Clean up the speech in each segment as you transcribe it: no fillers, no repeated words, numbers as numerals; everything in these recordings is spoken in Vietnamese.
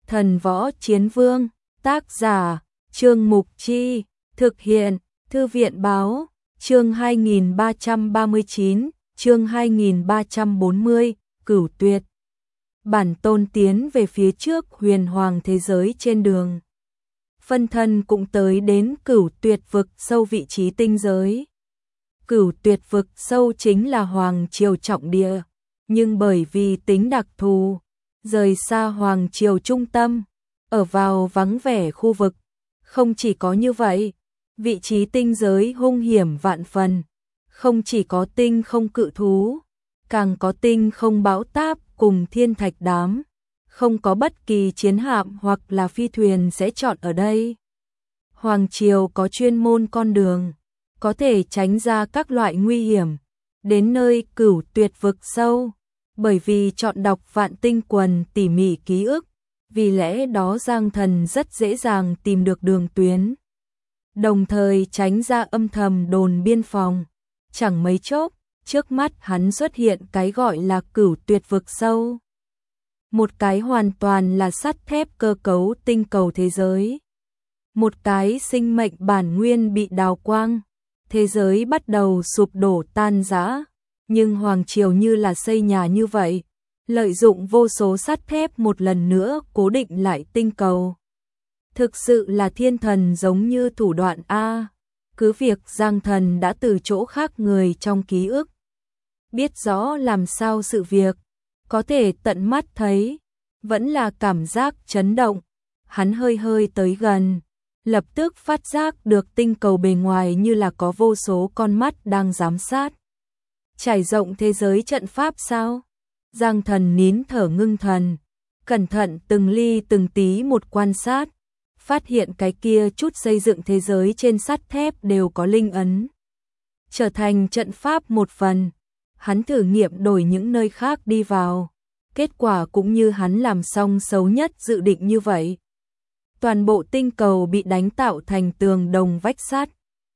Thần Võ Chiến Vương, tác giả, Trương Mục Chi, thực hiện, Thư viện Báo, chương 2339, chương 2340, Cửu Tuyệt. Bản tôn tiến về phía trước huyền hoàng thế giới trên đường. Phân thân cũng tới đến Cửu Tuyệt vực sâu vị trí tinh giới. Cửu Tuyệt vực sâu chính là hoàng triều trọng địa, nhưng bởi vì tính đặc thù, rời xa hoàng triều trung tâm, ở vào vắng vẻ khu vực. Không chỉ có như vậy, vị trí tinh giới hung hiểm vạn phần, không chỉ có tinh không cự thú, càng có tinh không bão táp cùng thiên thạch đám, không có bất kỳ chiến hạm hoặc là phi thuyền sẽ chọn ở đây. Hoàng triều có chuyên môn con đường, có thể tránh ra các loại nguy hiểm, đến nơi Cửu Tuyệt vực sâu, bởi vì chọn đọc Vạn Tinh Quần tỉ mỉ ký ức, vì lẽ đó Giang Thần rất dễ dàng tìm được đường tuyến, đồng thời tránh ra âm thầm đồn biên phòng. Chẳng mấy chốc, trước mắt hắn xuất hiện cái gọi là Cửu Tuyệt vực sâu. Một cái hoàn toàn là sắt thép cơ cấu tinh cầu thế giới. Một cái sinh mệnh bản nguyên bị đào quang, thế giới bắt đầu sụp đổ tan rã, nhưng hoàng triều như là xây nhà như vậy, lợi dụng vô số sắt thép một lần nữa cố định lại tinh cầu. Thực sự là thiên thần giống như thủ đoạn A. Cứ việc Giang Thần đã từ chỗ khác người trong ký ức, biết rõ làm sao sự việc, có thể tận mắt thấy, vẫn là cảm giác chấn động. Hắn hơi hơi tới gần, lập tức phát giác được tinh cầu bề ngoài như là có vô số con mắt đang giám sát. Trải rộng thế giới trận pháp sao? Giang Thần nín thở ngưng thần, cẩn thận từng ly từng tí một quan sát, phát hiện cái kia chút xây dựng thế giới trên sắt thép đều có linh ấn, trở thành trận pháp một phần. Hắn thử nghiệm đổi những nơi khác đi vào, kết quả cũng như hắn làm xong xấu nhất dự định như vậy. Toàn bộ tinh cầu bị đánh tạo thành tường đồng vách sắt.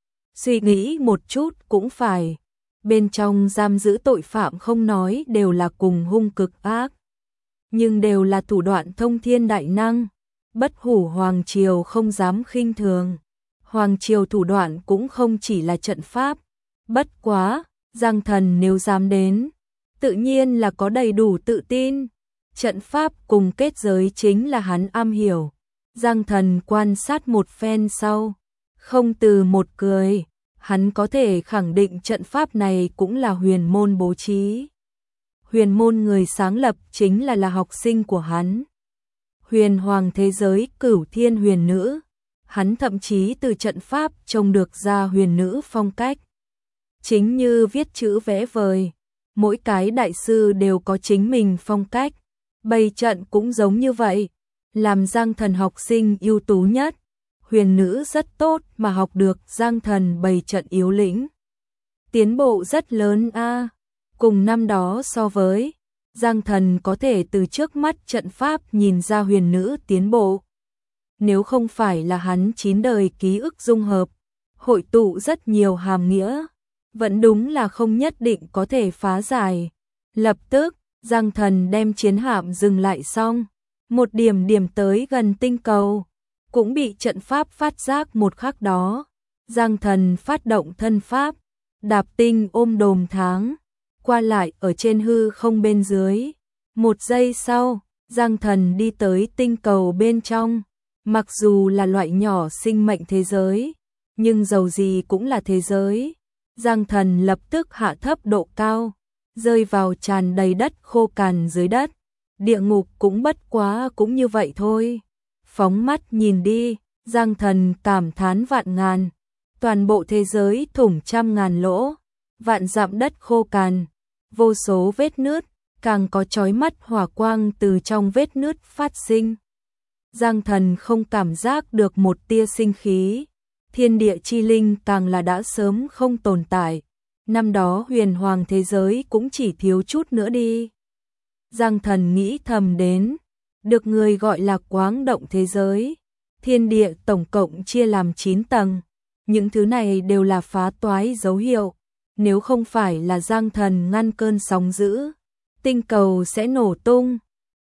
Suy nghĩ một chút cũng phải, bên trong giam giữ tội phạm không nói đều là cùng hung cực ác, nhưng đều là thủ đoạn thông thiên đại năng, bất hủ hoàng triều không dám khinh thường. Hoàng triều thủ đoạn cũng không chỉ là trận pháp, bất quá, Giang Thần nếu dám đến, tự nhiên là có đầy đủ tự tin. Trận pháp cùng kết giới chính là hắn am hiểu. Giang Thần quan sát một phen sau, không từ một cười, hắn có thể khẳng định trận pháp này cũng là huyền môn bố trí. Huyền môn người sáng lập chính là học sinh của hắn. Huyền hoàng thế giới Cửu Thiên huyền nữ, hắn thậm chí từ trận pháp trông được ra huyền nữ phong cách. Chính như viết chữ vẽ vời, mỗi cái đại sư đều có chính mình phong cách, bày trận cũng giống như vậy. Làm Giang Thần học sinh ưu tú nhất, huyền nữ rất tốt mà học được Giang Thần bày trận yếu lĩnh. Tiến bộ rất lớn a. Cùng năm đó so với, Giang Thần có thể từ trước mắt trận pháp nhìn ra huyền nữ tiến bộ. Nếu không phải là hắn 9 đời ký ức dung hợp, hội tụ rất nhiều hàm nghĩa, vẫn đúng là không nhất định có thể phá giải. Lập tức, Giang Thần đem chiến hạm dừng lại xong, một điểm tới gần tinh cầu, cũng bị trận pháp phát giác một khắc đó. Giang Thần phát động thân pháp, đạp tinh ôm đồm tháng, qua lại ở trên hư không bên dưới. Một giây sau, Giang Thần đi tới tinh cầu bên trong. Mặc dù là loại nhỏ sinh mệnh thế giới, nhưng dầu gì cũng là thế giới. Giang Thần lập tức hạ thấp độ cao, rơi vào tràn đầy đất khô cằn dưới đất. Địa ngục cũng bất quá cũng như vậy thôi. Phóng mắt nhìn đi, Giang Thần cảm thán vạn ngàn. Toàn bộ thế giới thủng trăm ngàn lỗ, vạn dặm đất khô cằn, vô số vết nứt, càng có chói mắt hỏa quang từ trong vết nứt phát sinh. Giang Thần không cảm giác được một tia sinh khí. Thiên địa chi linh càng là đã sớm không tồn tại. Năm đó huyền hoàng thế giới cũng chỉ thiếu chút nữa đi. Giang Thần nghĩ thầm đến, được người gọi là quáng động thế giới. Thiên địa tổng cộng chia làm 9 tầng. Những thứ này đều là phá toái dấu hiệu. Nếu không phải là Giang Thần ngăn cơn sóng dữ, tinh cầu sẽ nổ tung.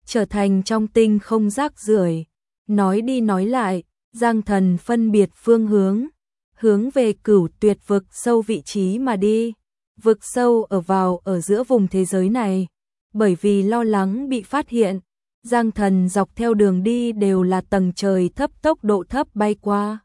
trở thành trong tinh không rác rưởi. Nói đi nói lại, Giang Thần phân biệt phương hướng về Cửu Tuyệt vực sâu vị trí mà đi. Vực sâu ở giữa vùng thế giới này, bởi vì lo lắng bị phát hiện, Giang Thần dọc theo đường đi đều là tầng trời thấp tốc độ thấp bay qua.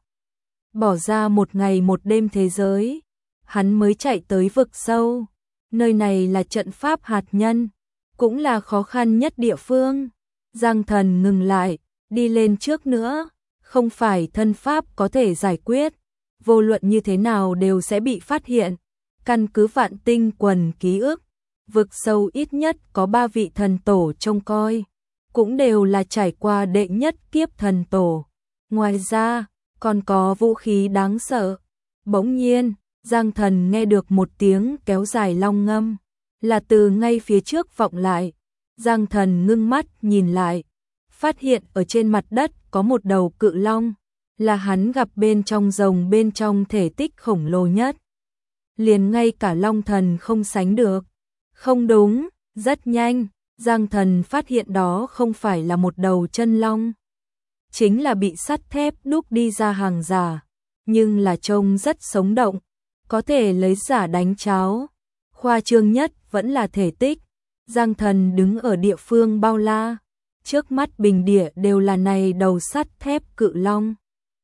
Bỏ ra một ngày một đêm thế giới, hắn mới chạy tới vực sâu. Nơi này là trận pháp hạt nhân, cũng là khó khăn nhất địa phương. Giang Thần ngừng lại, đi lên trước nữa, không phải thân pháp có thể giải quyết, vô luận như thế nào đều sẽ bị phát hiện. Căn cứ Vạn Tinh Quần ký ức, vực sâu ít nhất có 3 vị thần tổ trông coi, cũng đều là trải qua đệ nhất kiếp thần tổ. Ngoài ra, còn có vũ khí đáng sợ. Bỗng nhiên, Giang Thần nghe được một tiếng kéo dài long ngâm, là từ ngay phía trước vọng lại. Giang Thần ngưng mắt nhìn lại, phát hiện ở trên mặt đất có một đầu cự long, là hắn gặp bên trong rồng bên trong thể tích khổng lồ nhất. Liền ngay cả Long Thần không sánh được. Không đúng, rất nhanh, Giang Thần phát hiện đó không phải là một đầu chân long, chính là bị sắt thép đúc đi ra hàng giả, nhưng là trông rất sống động, có thể lấy giả đánh cháo. Khoa trương nhất vẫn là thể tích. Giang Thần đứng ở địa phương bao la, trước mắt bình địa đều là này đầu sắt thép cự long.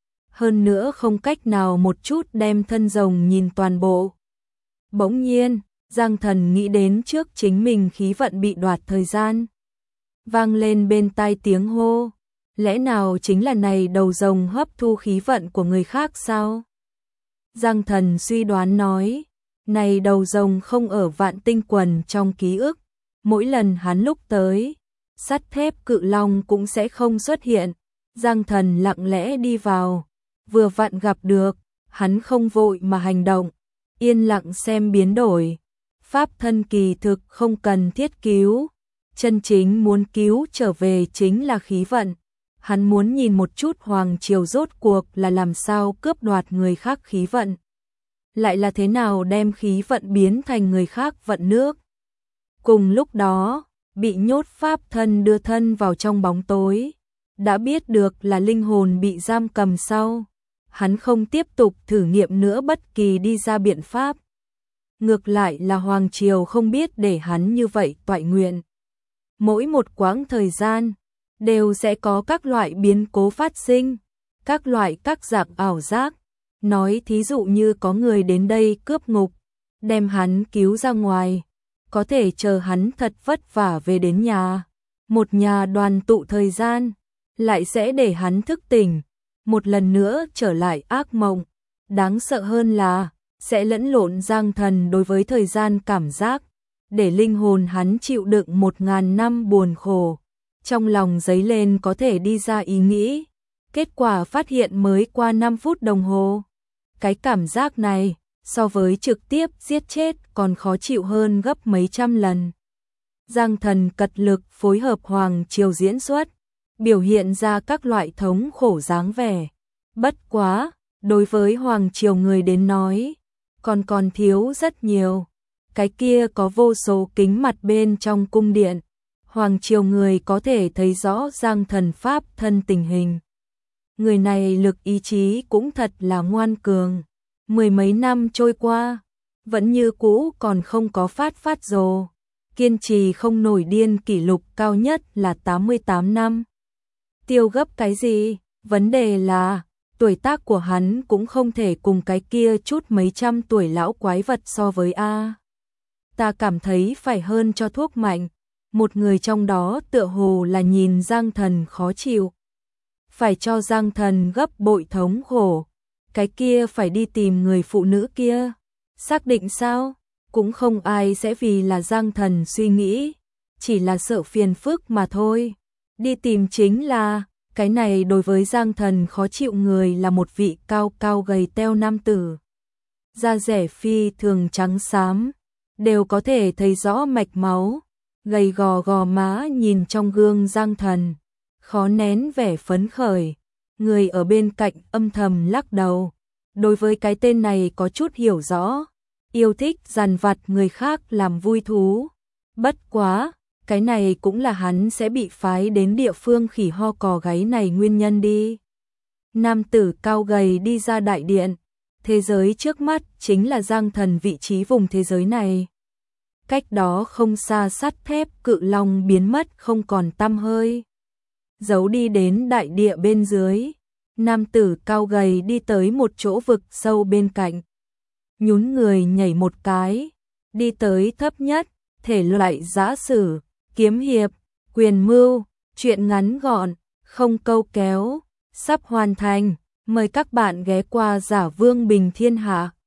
Hơn nữa không cách nào một chút đem thân rồng nhìn toàn bộ. Bỗng nhiên, Giang Thần nghĩ đến trước chính mình khí vận bị đoạt thời gian. Vang lên bên tai tiếng hô, lẽ nào chính là này đầu rồng hấp thu khí vận của người khác sao? Giang Thần suy đoán nói, này đầu rồng không ở Vạn Tinh Quần trong ký ức, mỗi lần hắn lúc tới, sắt thép cự long cũng sẽ không xuất hiện. Giang Thần lặng lẽ đi vào, vừa vặn gặp được, hắn không vội mà hành động, yên lặng xem biến đổi. Pháp thân kỳ thực không cần thiết cứu, chân chính muốn cứu trở về chính là khí vận. Hắn muốn nhìn một chút Hoàng Triều rốt cuộc là làm sao cướp đoạt người khác khí vận, lại là thế nào đem khí vận biến thành người khác vận nước. Cùng lúc đó, bị nhốt pháp thân đưa thân vào trong bóng tối, đã biết được là linh hồn bị giam cầm sau, hắn không tiếp tục thử nghiệm nữa bất kỳ đi ra biện pháp. Ngược lại là Hoàng Triều không biết để hắn như vậy toại nguyện. Mỗi một quãng thời gian, đều sẽ có các loại biến cố phát sinh, các dạng ảo giác. Nói thí dụ như có người đến đây cướp ngục, đem hắn cứu ra ngoài, có thể chờ hắn thật vất vả về đến nhà. Một nhà đoàn tụ thời gian, lại sẽ để hắn thức tỉnh, một lần nữa trở lại ác mộng. Đáng sợ hơn là, sẽ lẫn lộn Giang Thần đối với thời gian cảm giác, để linh hồn hắn chịu đựng 1000 năm buồn khổ. Trong lòng dấy lên có thể đi ra ý nghĩ, kết quả phát hiện mới qua 5 phút đồng hồ. Cái cảm giác này, so với trực tiếp giết chết còn khó chịu hơn gấp mấy trăm lần. Giang Thần cật lực phối hợp Hoàng Triều diễn xuất, biểu hiện ra các loại thống khổ dáng vẻ. Bất quá, đối với Hoàng Triều người đến nói, còn thiếu rất nhiều. Cái kia có vô số kính mặt bên trong cung điện, Hoàng Triều người có thể thấy rõ Giang Thần pháp thân tình hình. Người này lực ý chí cũng thật là ngoan cường. 10 mấy năm trôi qua, vẫn như cũ còn không có phát rồ. Kiên trì không nổi điên kỷ lục cao nhất là 88 năm. Tiêu gấp cái gì? Vấn đề là, tuổi tác của hắn cũng không thể cùng cái kia chút mấy trăm tuổi lão quái vật so với a. Ta cảm thấy phải hơn cho thuốc mạnh. Một người trong đó tựa hồ là nhìn Giang Thần khó chịu. Phải cho Giang Thần gấp bội thống khổ. Cái kia phải đi tìm người phụ nữ kia. Xác định sao? Cũng không ai sẽ vì là Giang Thần suy nghĩ. Chỉ là sợ phiền phức mà thôi. Đi tìm chính là, cái này đối với Giang Thần khó chịu người là một vị cao gầy teo nam tử. Da rẻ phi thường trắng xám, đều có thể thấy rõ mạch máu. Gầy gò má nhìn trong gương Giang Thần, khó nén vẻ phấn khởi. Người ở bên cạnh âm thầm lắc đầu. Đối với cái tên này có chút hiểu rõ, yêu thích dằn vặt người khác làm vui thú. Bất quá, cái này cũng là hắn sẽ bị phái đến địa phương khỉ ho cò gáy này nguyên nhân đi. Nam tử cao gầy đi ra đại điện, thế giới trước mắt chính là Giang Thần vị trí vùng thế giới này. Cách đó không xa sắt thép cự long biến mất không còn tăm hơi. Giấu đi đến đại địa bên dưới, nam tử cao gầy đi tới một chỗ vực sâu bên cạnh. Nhún người nhảy một cái, đi tới thấp nhất, thể loại giã sử, kiếm hiệp, quyền mưu, truyện ngắn gọn, không câu kéo, sắp hoàn thành. Mời các bạn ghé qua Giả Vương Bình Thiên Hạ.